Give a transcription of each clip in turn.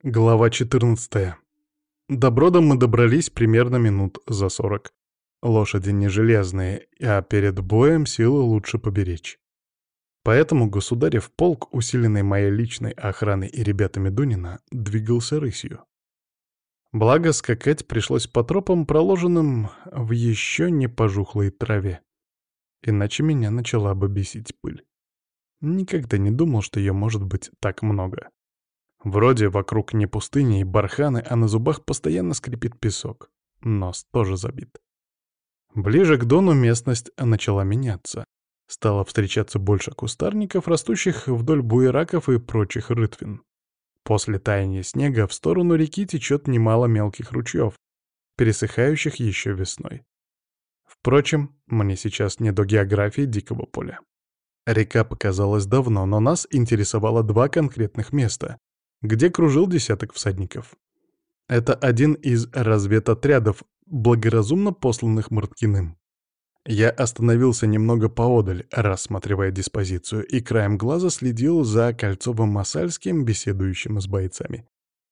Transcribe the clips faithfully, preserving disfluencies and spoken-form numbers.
Глава четырнадцатая. До Брода мы добрались примерно минут за сорок. Лошади не железные, а перед боем силы лучше поберечь. Поэтому государев полк, усиленный моей личной охраной и ребятами Дунина, двигался рысью. Благо, скакать пришлось по тропам, проложенным в еще не пожухлой траве. Иначе меня начала бы бесить пыль. Никогда не думал, что ее может быть так много. Вроде вокруг не пустыни и барханы, а на зубах постоянно скрипит песок. Нос тоже забит. Ближе к Дону местность начала меняться. Стало встречаться больше кустарников, растущих вдоль буераков и прочих рытвин. После таяния снега в сторону реки течет немало мелких ручьев, пересыхающих еще весной. Впрочем, мне сейчас не до географии дикого поля. Река показалась давно, но нас интересовало два конкретных места, где кружил десяток всадников. Это один из разведотрядов, благоразумно посланных Марткиным. Я остановился немного поодаль, рассматривая диспозицию, и краем глаза следил за Кольцовым-Масальским, беседующим с бойцами.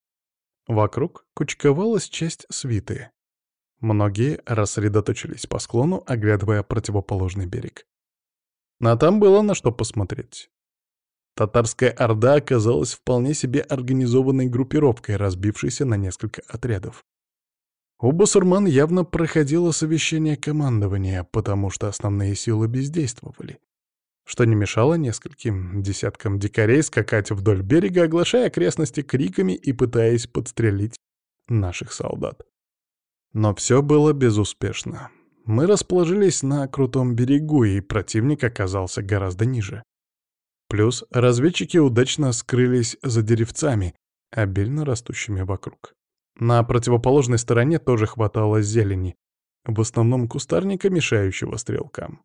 Вокруг кучковалась часть свиты. Многие рассредоточились по склону, оглядывая противоположный берег. А там было на что посмотреть. Татарская орда оказалась вполне себе организованной группировкой, разбившейся на несколько отрядов. У басурман явно проходило совещание командования, потому что основные силы бездействовали, что не мешало нескольким десяткам дикарей скакать вдоль берега, оглашая окрестности криками и пытаясь подстрелить наших солдат. Но все было безуспешно. Мы расположились на крутом берегу, и противник оказался гораздо ниже. Плюс разведчики удачно скрылись за деревцами, обильно растущими вокруг. На противоположной стороне тоже хватало зелени, в основном кустарника, мешающего стрелкам.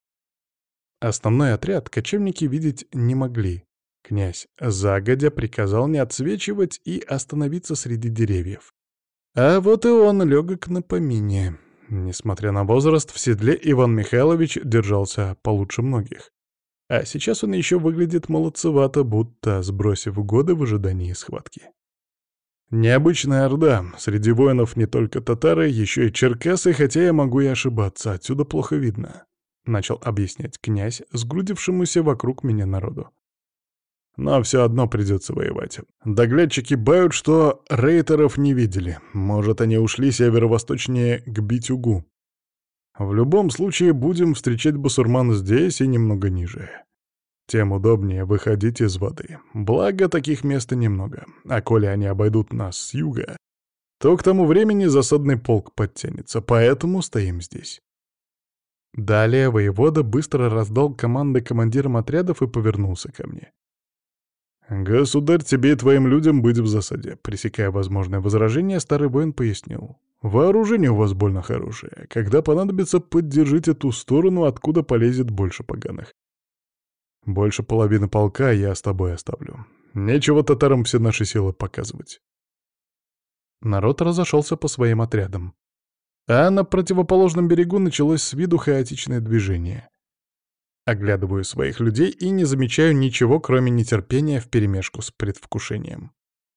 Основной отряд кочевники видеть не могли. Князь загодя приказал не отсвечивать и остановиться среди деревьев. А вот и он легок на помине. Несмотря на возраст, в седле Иван Михайлович держался получше многих. А сейчас он еще выглядит молодцевато, будто сбросив годы в ожидании схватки. Необычная орда. Среди воинов не только татары, еще и черкасы, хотя я могу и ошибаться, отсюда плохо видно. Начал объяснять князь, сгрудившемуся вокруг меня народу. Но все одно придется воевать. Доглядчики бают, что рейтеров не видели. Может, они ушли северо-восточнее к Битюгу. В любом случае будем встречать басурман здесь и немного ниже. Тем удобнее выходить из воды. Благо, таких мест немного. А коли они обойдут нас с юга, то к тому времени засадный полк подтянется, поэтому стоим здесь. Далее воевода быстро раздал команды командирам отрядов и повернулся ко мне. «Государь, тебе и твоим людям быть в засаде», — пресекая возможное возражение, старый воин пояснил. «Вооружение у вас больно хорошее. Когда понадобится, поддержите ту сторону, откуда полезет больше поганых. Больше половины полка я с тобой оставлю. Нечего татарам все наши силы показывать». Народ разошелся по своим отрядам. А на противоположном берегу началось с виду хаотичное движение. Оглядываю своих людей и не замечаю ничего, кроме нетерпения вперемешку с предвкушением.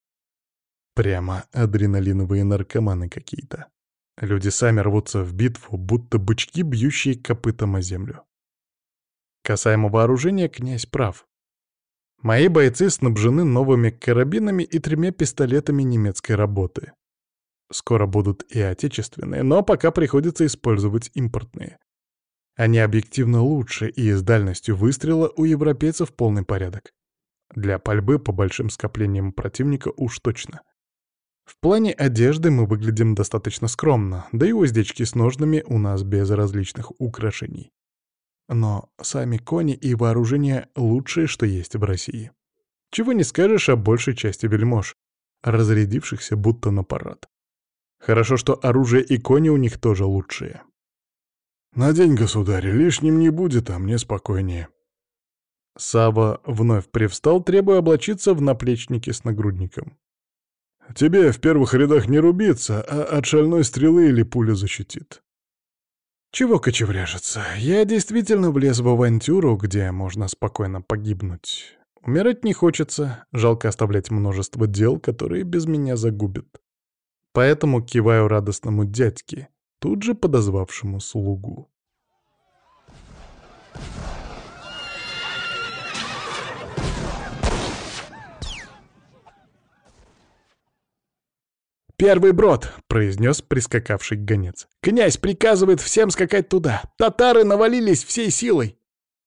Прямо адреналиновые наркоманы какие-то. Люди сами рвутся в битву, будто бычки, бьющие копытом о землю. Касаемо вооружения, князь прав. Мои бойцы снабжены новыми карабинами и тремя пистолетами немецкой работы. Скоро будут и отечественные, но пока приходится использовать импортные. Они объективно лучше, и с дальностью выстрела у европейцев полный порядок. Для пальбы по большим скоплениям противника уж точно. В плане одежды мы выглядим достаточно скромно, да и уздечки с ножнами у нас без различных украшений. Но сами кони и вооружение лучшее, что есть в России. Чего не скажешь о большей части вельмож, разрядившихся будто на парад. Хорошо, что оружие и кони у них тоже лучшие. «Надень, государь, лишним не будет, а мне спокойнее». Сава вновь привстал, требуя облачиться в наплечники с нагрудником. «Тебе в первых рядах не рубиться, а от шальной стрелы или пули защитит». «Чего кочевряжется? Я действительно влез в авантюру, где можно спокойно погибнуть. Умирать не хочется, жалко оставлять множество дел, которые без меня загубят. Поэтому киваю радостному дядьке, тут же подозвавшему слугу. «Первый брод!» — произнес прискакавший гонец. «Князь приказывает всем скакать туда! Татары навалились всей силой!»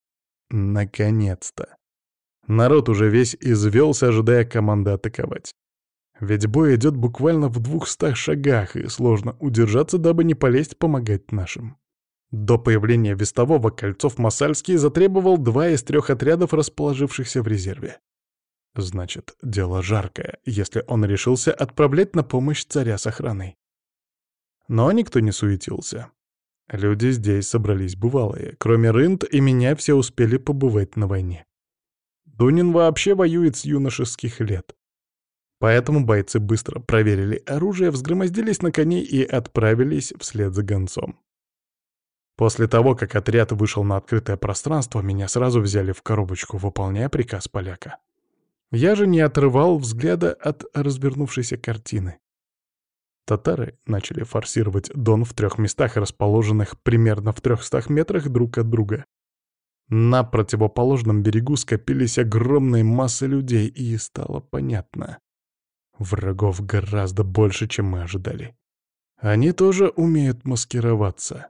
Наконец-то! Народ уже весь извелся, ожидая команды атаковать. Ведь бой идет буквально в двухстах шагах, и сложно удержаться, дабы не полезть помогать нашим. До появления вестового Кольцов-Масальский затребовал два из трех отрядов, расположившихся в резерве. Значит, дело жаркое, если он решился отправлять на помощь царя с охраной. Но никто не суетился. Люди здесь собрались бывалые. Кроме Рынд и меня все успели побывать на войне. Дунин вообще воюет с юношеских лет. Поэтому бойцы быстро проверили оружие, взгромоздились на коней и отправились вслед за гонцом. После того, как отряд вышел на открытое пространство, меня сразу взяли в коробочку, выполняя приказ поляка. Я же не отрывал взгляда от развернувшейся картины. Татары начали форсировать Дон в трех местах, расположенных примерно в трехстах метрах друг от друга. На противоположном берегу скопились огромные массы людей, и стало понятно. Врагов гораздо больше, чем мы ожидали. Они тоже умеют маскироваться.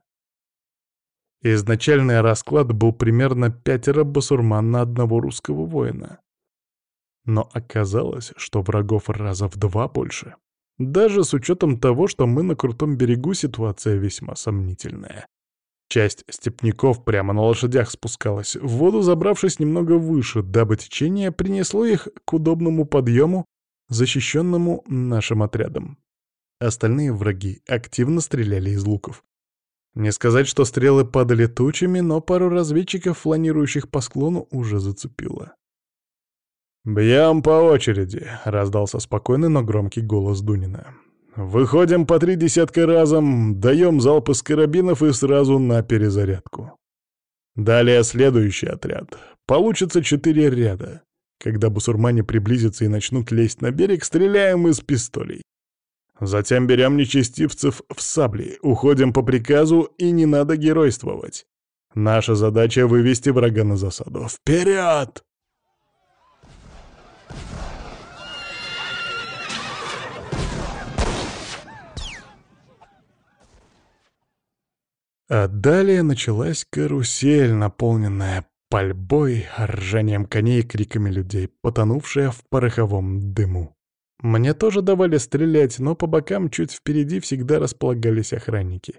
Изначальный расклад был примерно пятеро басурман на одного русского воина. Но оказалось, что врагов раза в два больше. Даже с учетом того, что мы на крутом берегу, ситуация весьма сомнительная. Часть степняков прямо на лошадях спускалась в воду, забравшись немного выше, дабы течение принесло их к удобному подъему, защищенному нашим отрядом. Остальные враги активно стреляли из луков. Не сказать, что стрелы падали тучами, но пару разведчиков, фланирующих по склону, уже зацепило. «Бьем по очереди», — раздался спокойный, но громкий голос Дунина. «Выходим по три десятка разом, даем залп из карабинов и сразу на перезарядку. Далее следующий отряд. Получится четыре ряда. Когда бусурмане приблизятся и начнут лезть на берег, стреляем из пистолей. Затем берем нечестивцев в сабли, уходим по приказу, и не надо геройствовать. Наша задача — вывести врага на засаду. Вперед!» А далее началась карусель, наполненная пальбой, ржанием коней и криками людей, потонувшая в пороховом дыму. Мне тоже давали стрелять, но по бокам чуть впереди всегда располагались охранники.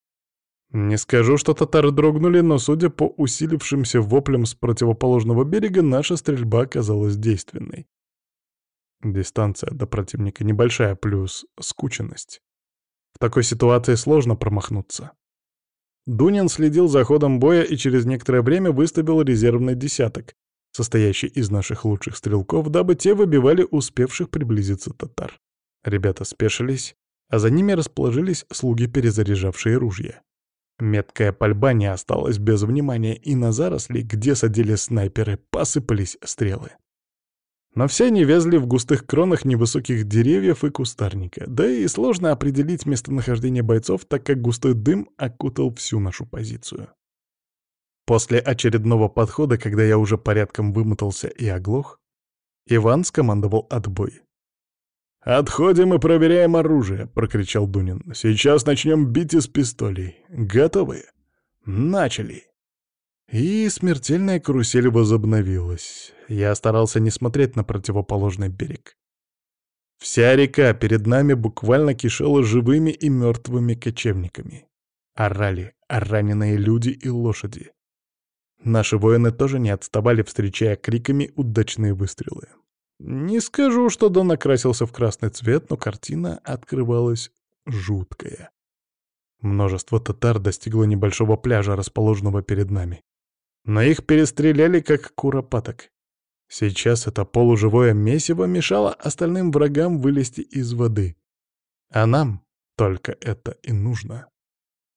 Не скажу, что татары дрогнули, но, судя по усилившимся воплям с противоположного берега, наша стрельба оказалась действенной. Дистанция до противника небольшая, плюс скученность. В такой ситуации сложно промахнуться. Дунин следил за ходом боя и через некоторое время выставил резервный десяток, состоящий из наших лучших стрелков, дабы те выбивали успевших приблизиться татар. Ребята спешились, а за ними расположились слуги, перезаряжавшие ружья. Меткая пальба не осталась без внимания, и на заросли, где садили снайперы, посыпались стрелы. Но все они вязли в густых кронах невысоких деревьев и кустарника, да и сложно определить местонахождение бойцов, так как густой дым окутал всю нашу позицию. После очередного подхода, когда я уже порядком вымотался и оглох, Иван скомандовал отбой. «Отходим и проверяем оружие», — прокричал Дунин. «Сейчас начнем бить из пистолей. Готовы? Начали!» И смертельная карусель возобновилась. Я старался не смотреть на противоположный берег. Вся река перед нами буквально кишела живыми и мертвыми кочевниками. Орали раненые люди и лошади. Наши воины тоже не отставали, встречая криками удачные выстрелы. Не скажу, что Дон окрасился в красный цвет, но картина открывалась жуткая. Множество татар достигло небольшого пляжа, расположенного перед нами. Но их перестреляли, как куропаток. Сейчас это полуживое месиво мешало остальным врагам вылезти из воды. А нам только это и нужно.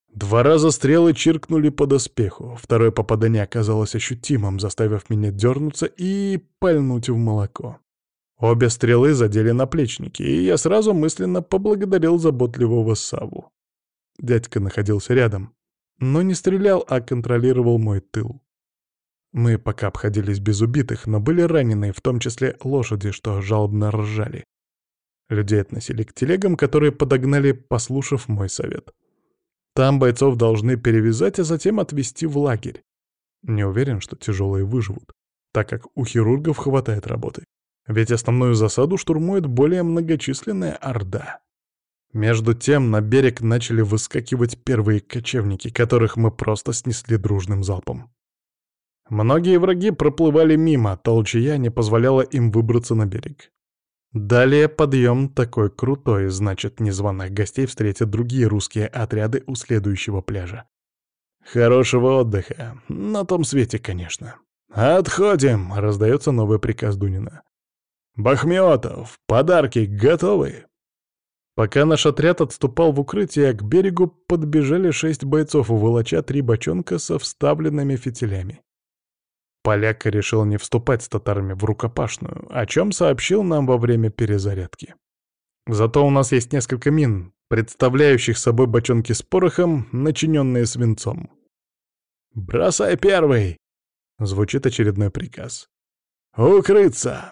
Два раза стрелы чиркнули по доспеху, второе попадание оказалось ощутимым, заставив меня дернуться и пальнуть в молоко. Обе стрелы задели наплечники, и я сразу мысленно поблагодарил заботливого Савву. Дядька находился рядом, но не стрелял, а контролировал мой тыл. Мы пока обходились без убитых, но были ранены, в том числе лошади, что жалобно ржали. Людей относили к телегам, которые подогнали, послушав мой совет. Там бойцов должны перевязать, а затем отвезти в лагерь. Не уверен, что тяжелые выживут, так как у хирургов хватает работы. Ведь основную засаду штурмует более многочисленная орда. Между тем на берег начали выскакивать первые кочевники, которых мы просто снесли дружным залпом. Многие враги проплывали мимо, толчья не позволяла им выбраться на берег. Далее подъем такой крутой, значит, незваных гостей встретят другие русские отряды у следующего пляжа. Хорошего отдыха. На том свете, конечно. «Отходим!» — раздается новый приказ Дунина. «Бахметов, подарки готовы?» Пока наш отряд отступал в укрытие, к берегу подбежали шесть бойцов, волоча три бочонка со вставленными фитилями. Поляк решил не вступать с татарами в рукопашную, о чем сообщил нам во время перезарядки. Зато у нас есть несколько мин, представляющих собой бочонки с порохом, начиненные свинцом. «Бросай первый!» — звучит очередной приказ. «Укрыться!»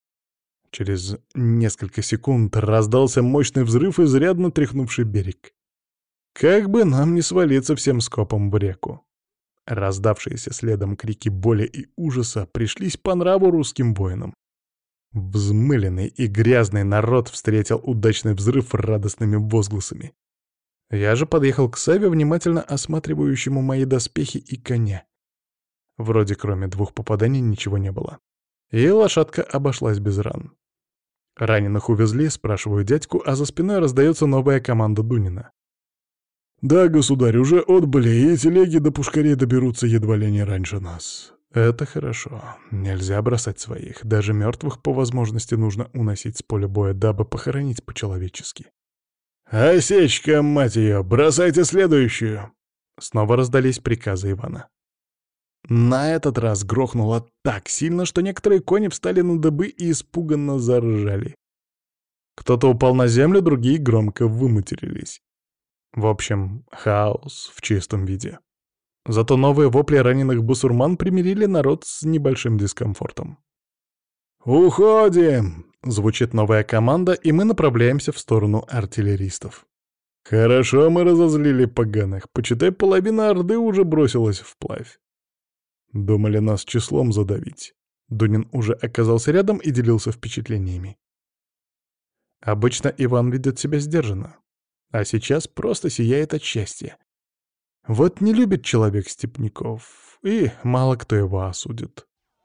Через несколько секунд раздался мощный взрыв, изрядно тряхнувший берег. Как бы нам не свалиться всем скопом в реку. Раздавшиеся следом крики боли и ужаса пришлись по нраву русским воинам. Взмыленный и грязный народ встретил удачный взрыв радостными возгласами. Я же подъехал к Саве, внимательно осматривающему мои доспехи и коня. Вроде кроме двух попаданий ничего не было. И лошадка обошлась без ран. Раненых увезли, спрашиваю дядьку, а за спиной раздается новая команда Дунина. «Да, государь, уже отбыли, и телеги до пушкарей доберутся едва ли не раньше нас». «Это хорошо. Нельзя бросать своих. Даже мертвых по возможности нужно уносить с поля боя, дабы похоронить по-человечески». «Осечка, мать ее! Бросайте следующую!» Снова раздались приказы Ивана. На этот раз грохнуло так сильно, что некоторые кони встали на дыбы и испуганно заржали. Кто-то упал на землю, другие громко выматерились. В общем, хаос в чистом виде. Зато новые вопли раненых бусурман примирили народ с небольшим дискомфортом. «Уходим!» — звучит новая команда, и мы направляемся в сторону артиллеристов. «Хорошо мы разозлили поганых. Почитай, половина орды уже бросилась вплавь. Думали нас числом задавить». Дунин уже оказался рядом и делился впечатлениями. Обычно Иван ведет себя сдержанно, а сейчас просто сияет от счастья. Вот не любит человек степняков, и мало кто его осудит.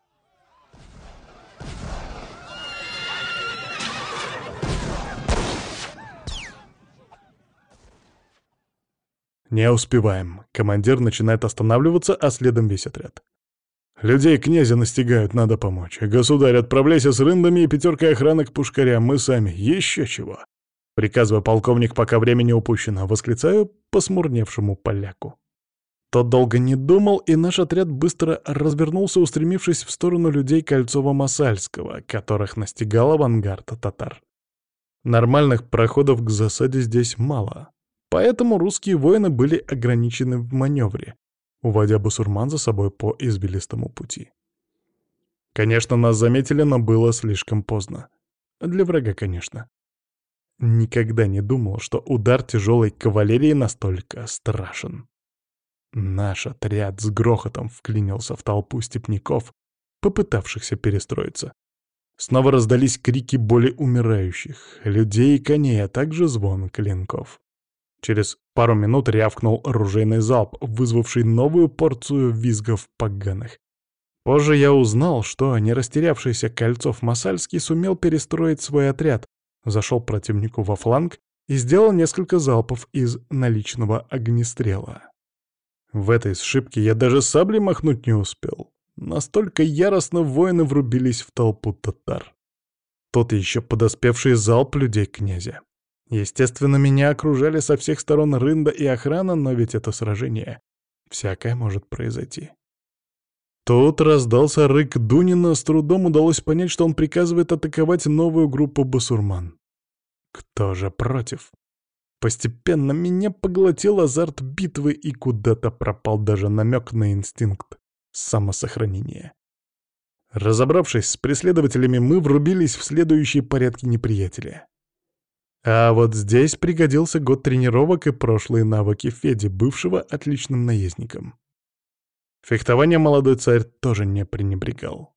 Не успеваем. Командир начинает останавливаться, а следом весь отряд. «Людей князя настигают, надо помочь. Государь, отправляйся с рындами и пятеркой охраны к пушкарям, мы сами. Еще чего!» Приказываю, полковник, пока времени упущено, восклицаю посмурневшему поляку. Тот долго не думал, и наш отряд быстро развернулся, устремившись в сторону людей Кольцова-Масальского, которых настигал авангард татар. Нормальных проходов к засаде здесь мало, поэтому русские воины были ограничены в маневре, уводя бусурман за собой по извилистому пути. Конечно, нас заметили, но было слишком поздно. Для врага, конечно. Никогда не думал, что удар тяжелой кавалерии настолько страшен. Наш отряд с грохотом вклинился в толпу степняков, попытавшихся перестроиться. Снова раздались крики боли умирающих, людей и коней, а также звон клинков. Через пару минут рявкнул оружейный залп, вызвавший новую порцию визгов поганых. Позже я узнал, что не растерявшийся Кольцов-Масальский сумел перестроить свой отряд, зашел противнику во фланг и сделал несколько залпов из наличного огнестрела. В этой сшибке я даже саблей махнуть не успел. Настолько яростно воины врубились в толпу татар. Тот еще подоспевший залп людей князя. Естественно, меня окружали со всех сторон рында и охрана, но ведь это сражение. Всякое может произойти. Тут раздался рык Дунина, с трудом удалось понять, что он приказывает атаковать новую группу басурман. Кто же против? Постепенно меня поглотил азарт битвы, и куда-то пропал даже намек на инстинкт самосохранения. Разобравшись с преследователями, мы врубились в следующие порядки неприятеля. А вот здесь пригодился год тренировок и прошлые навыки Феди, бывшего отличным наездником. Фехтование молодой царь тоже не пренебрегал.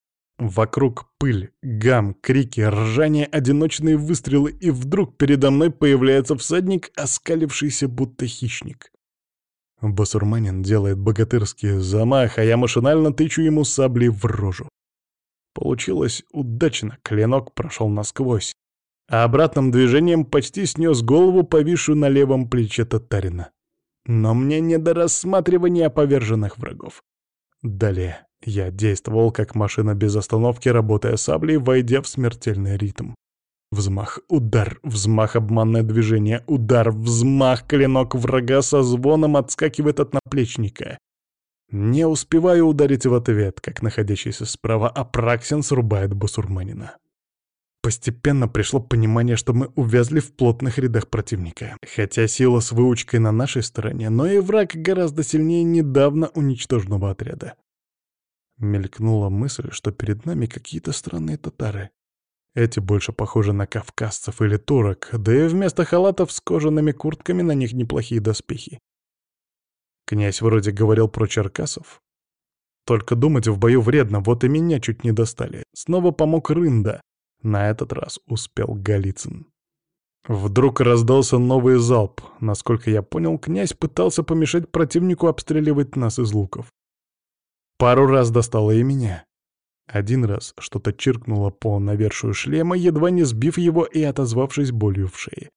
Вокруг пыль, гам, крики, ржание, одиночные выстрелы, и вдруг передо мной появляется всадник, оскалившийся будто хищник. Басурманин делает богатырский замах, а я машинально тычу ему саблей в рожу. Получилось удачно, клинок прошел насквозь, а обратным движением почти снес голову, повисшую на левом плече татарина. Но мне не до рассматривания поверженных врагов. Далее я действовал как машина без остановки, работая саблей, войдя в смертельный ритм. Взмах, удар, взмах, обманное движение, удар, взмах, клинок врага со звоном отскакивает от наплечника. Не успеваю ударить в ответ, как находящийся справа Апраксин срубает басурманина. Постепенно пришло понимание, что мы увязли в плотных рядах противника. Хотя сила с выучкой на нашей стороне, но и враг гораздо сильнее недавно уничтоженного отряда. Мелькнула мысль, что перед нами какие-то странные татары. Эти больше похожи на кавказцев или турок, да и вместо халатов с кожаными куртками на них неплохие доспехи. Князь вроде говорил про черкасов. Только думать в бою вредно, вот и меня чуть не достали. Снова помог Рында. На этот раз успел Голицын. Вдруг раздался новый залп. Насколько я понял, князь пытался помешать противнику обстреливать нас из луков. Пару раз достало и меня. Один раз что-то чиркнуло по навершию шлема, едва не сбив его и отозвавшись болью в шее.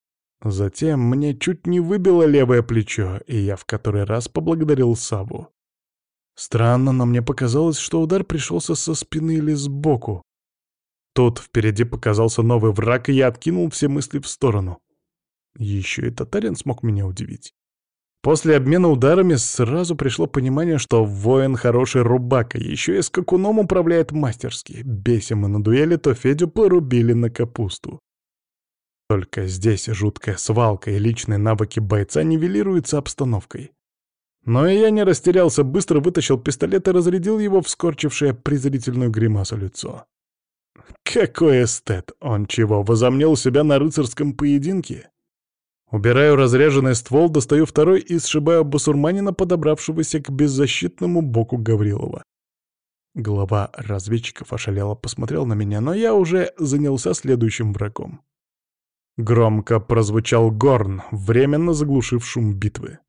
Затем мне чуть не выбило левое плечо, и я в который раз поблагодарил Саву. Странно, но мне показалось, что удар пришелся со спины или сбоку. Тут впереди показался новый враг, и я откинул все мысли в сторону. Еще и татарин смог меня удивить. После обмена ударами сразу пришло понимание, что воин хороший рубака, еще и скакуном управляет мастерски. Бесим мы на дуэли, то Федю порубили на капусту. Только здесь жуткая свалка и личные навыки бойца нивелируются обстановкой. Но и я не растерялся, быстро вытащил пистолет и разрядил его в скорчившее презрительную гримасу лицо. Какой эстет! Он чего, возомнил себя на рыцарском поединке? Убираю разряженный ствол, достаю второй и сшибаю басурманина, подобравшегося к беззащитному боку Гаврилова. Глава разведчиков ошалело посмотрел на меня, но я уже занялся следующим врагом. Громко прозвучал горн, временно заглушив шум битвы.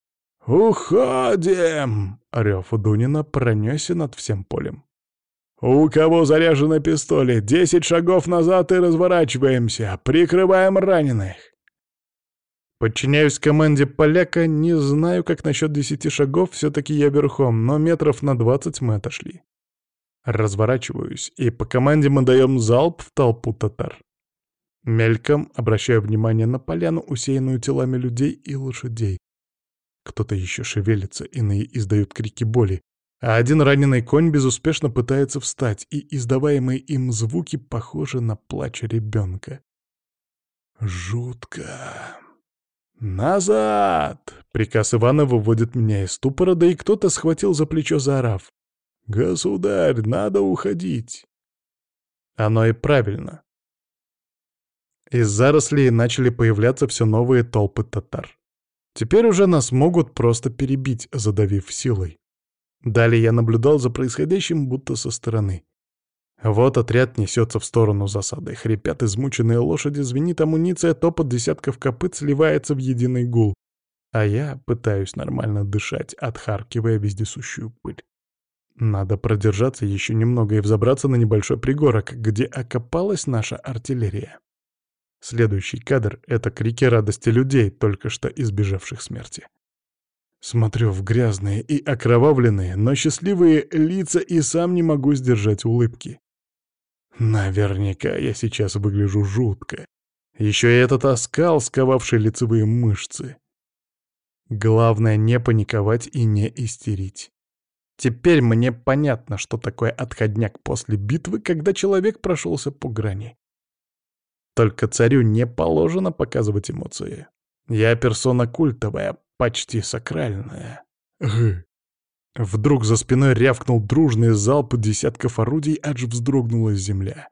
«Уходим!» — рев Дунина пронесся над всем полем. «У кого заряжены пистоли? Десять шагов назад и разворачиваемся! Прикрываем раненых!» Подчиняюсь команде поляка, не знаю, как насчет десяти шагов, все-таки я верхом, но метров на двадцать мы отошли. Разворачиваюсь, и по команде мы даем залп в толпу татар. Мельком обращаю внимание на поляну, усеянную телами людей и лошадей. Кто-то еще шевелится, иные издают крики боли, а один раненый конь безуспешно пытается встать, и издаваемые им звуки похожи на плач ребенка. Жутко. «Назад!» — приказ Ивана выводит меня из ступора, да и кто-то схватил за плечо, заорав. «Государь, надо уходить!» Оно и правильно. Из зарослей начали появляться все новые толпы татар. Теперь уже нас могут просто перебить, задавив силой. Далее я наблюдал за происходящим будто со стороны. Вот отряд несется в сторону засады. Хрипят измученные лошади, звенит амуниция, топот десятков копыт сливается в единый гул. А я пытаюсь нормально дышать, отхаркивая вездесущую пыль. Надо продержаться еще немного и взобраться на небольшой пригорок, где окопалась наша артиллерия. Следующий кадр — это крики радости людей, только что избежавших смерти. Смотрю в грязные и окровавленные, но счастливые лица и сам не могу сдержать улыбки. Наверняка я сейчас выгляжу жутко. Еще и этот оскал, сковавший лицевые мышцы. Главное не паниковать и не истерить. Теперь мне понятно, что такое отходняк после битвы, когда человек прошелся по грани. Только царю не положено показывать эмоции. Я персона культовая, почти сакральная. Гы. Вдруг за спиной рявкнул дружный залп десятков орудий, аж вздрогнула земля.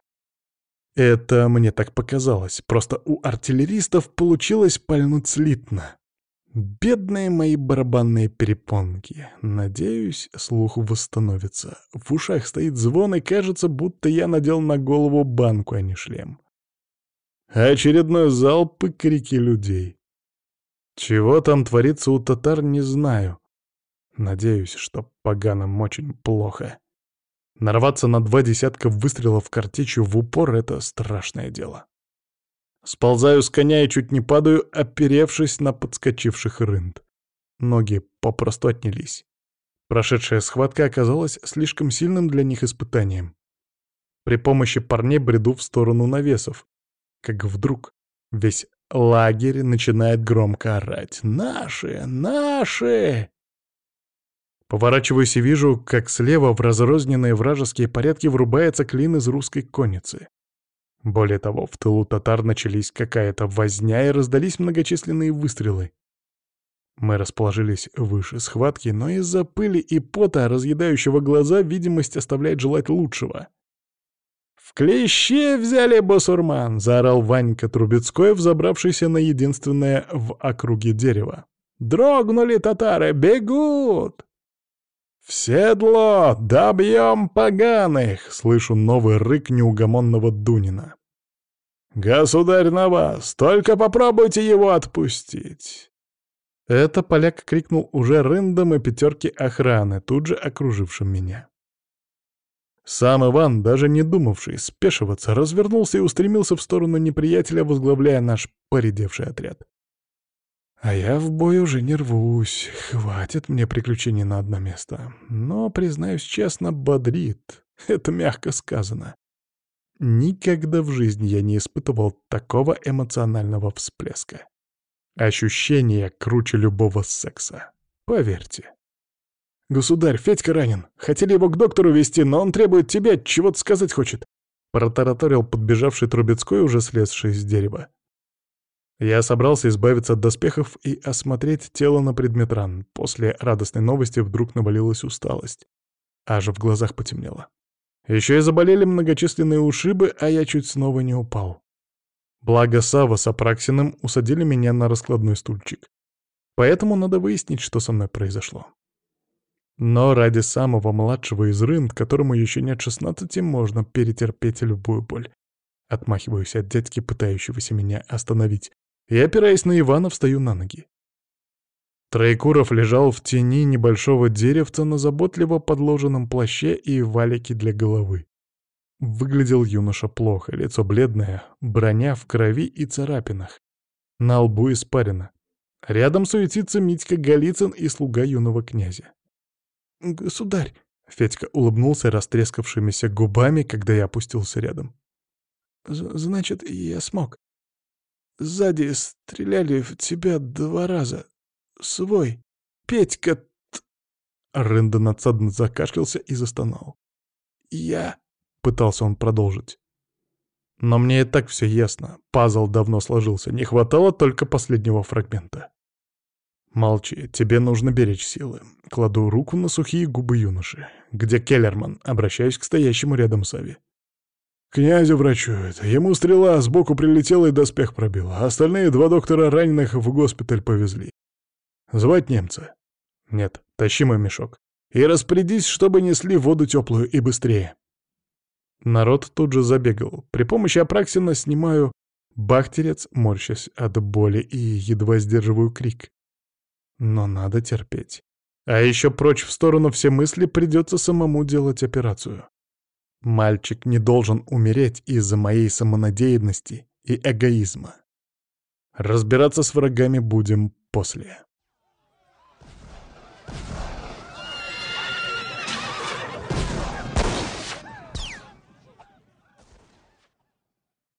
Это мне так показалось, просто у артиллеристов получилось пальнуть слитно. Бедные мои барабанные перепонки. Надеюсь, слух восстановится. В ушах стоит звон, и кажется, будто я надел на голову банку, а не шлем. Очередной залп и крики людей. Чего там творится у татар, не знаю. Надеюсь, что поганым очень плохо. Нарваться на два десятка выстрелов картечью в упор — это страшное дело. Сползаю с коня и чуть не падаю, оперевшись на подскочивших рынд. Ноги попросту отнялись. Прошедшая схватка оказалась слишком сильным для них испытанием. При помощи парней бреду в сторону навесов, как вдруг весь лагерь начинает громко орать: «Наши! Наши!» Поворачиваюсь и вижу, как слева в разрозненные вражеские порядки врубается клин из русской конницы. Более того, в тылу татар начались какая-то возня и раздались многочисленные выстрелы. Мы расположились выше схватки, но из-за пыли и пота, разъедающего глаза, видимость оставляет желать лучшего. «В клещи взяли, басурман!» — заорал Ванька Трубецкой, взобравшийся на единственное в округе дерево. «Дрогнули татары! Бегут!» «В седло! Добьем поганых!» — слышу новый рык неугомонного Дунина. «Государь на вас! Только попробуйте его отпустить!» Это поляк крикнул уже рындом и пятерке охраны, тут же окружившим меня. Сам Иван, даже не думавший спешиваться, развернулся и устремился в сторону неприятеля, возглавляя наш поредевший отряд. А я в бой уже не рвусь, хватит мне приключений на одно место. Но, признаюсь честно, бодрит. Это мягко сказано. Никогда в жизни я не испытывал такого эмоционального всплеска. Ощущение круче любого секса. Поверьте. «Государь, Федька ранен. Хотели его к доктору везти, но он требует тебя, чего-то сказать хочет», — протараторил подбежавший Трубецкой, уже слезший с дерева. Я собрался избавиться от доспехов и осмотреть тело на предмет ран. После радостной новости вдруг навалилась усталость. Аж в глазах потемнело. Еще и заболели многочисленные ушибы, а я чуть снова не упал. Благо Сава с Апраксиным усадили меня на раскладной стульчик. Поэтому надо выяснить, что со мной произошло. Но ради самого младшего из рынд, которому еще нет шестнадцати, можно перетерпеть любую боль. Отмахиваюсь от дядьки, пытающегося меня остановить, и, опираясь на Ивана, встаю на ноги. Троекуров лежал в тени небольшого деревца на заботливо подложенном плаще и валике для головы. Выглядел юноша плохо, лицо бледное, броня в крови и царапинах. На лбу испарина. Рядом суетится Митька Голицын и слуга юного князя. «Государь!» — Федька улыбнулся растрескавшимися губами, когда я опустился рядом. «Значит, я смог. Сзади стреляли в тебя два раза. Свой. Петька т...» Рында надсадно закашлялся и застонал. «Я...» — пытался он продолжить. Но мне и так все ясно. Пазл давно сложился. Не хватало только последнего фрагмента. «Молчи, тебе нужно беречь силы». Кладу руку на сухие губы юноши. «Где Келлерман?» Обращаюсь к стоящему рядом Саве. «Князю врачуют. Ему стрела сбоку прилетела и доспех пробила. А остальные два доктора раненых в госпиталь повезли. Звать немца?» «Нет, тащи мой мешок. И распорядись, чтобы несли воду теплую и быстрее». Народ тут же забегал. При помощи Апраксина снимаю бахтерец, морщась от боли, и едва сдерживаю крик. Но надо терпеть. А еще прочь в сторону все мысли, придется самому делать операцию. Мальчик не должен умереть из-за моей самонадеянности и эгоизма. Разбираться с врагами будем после.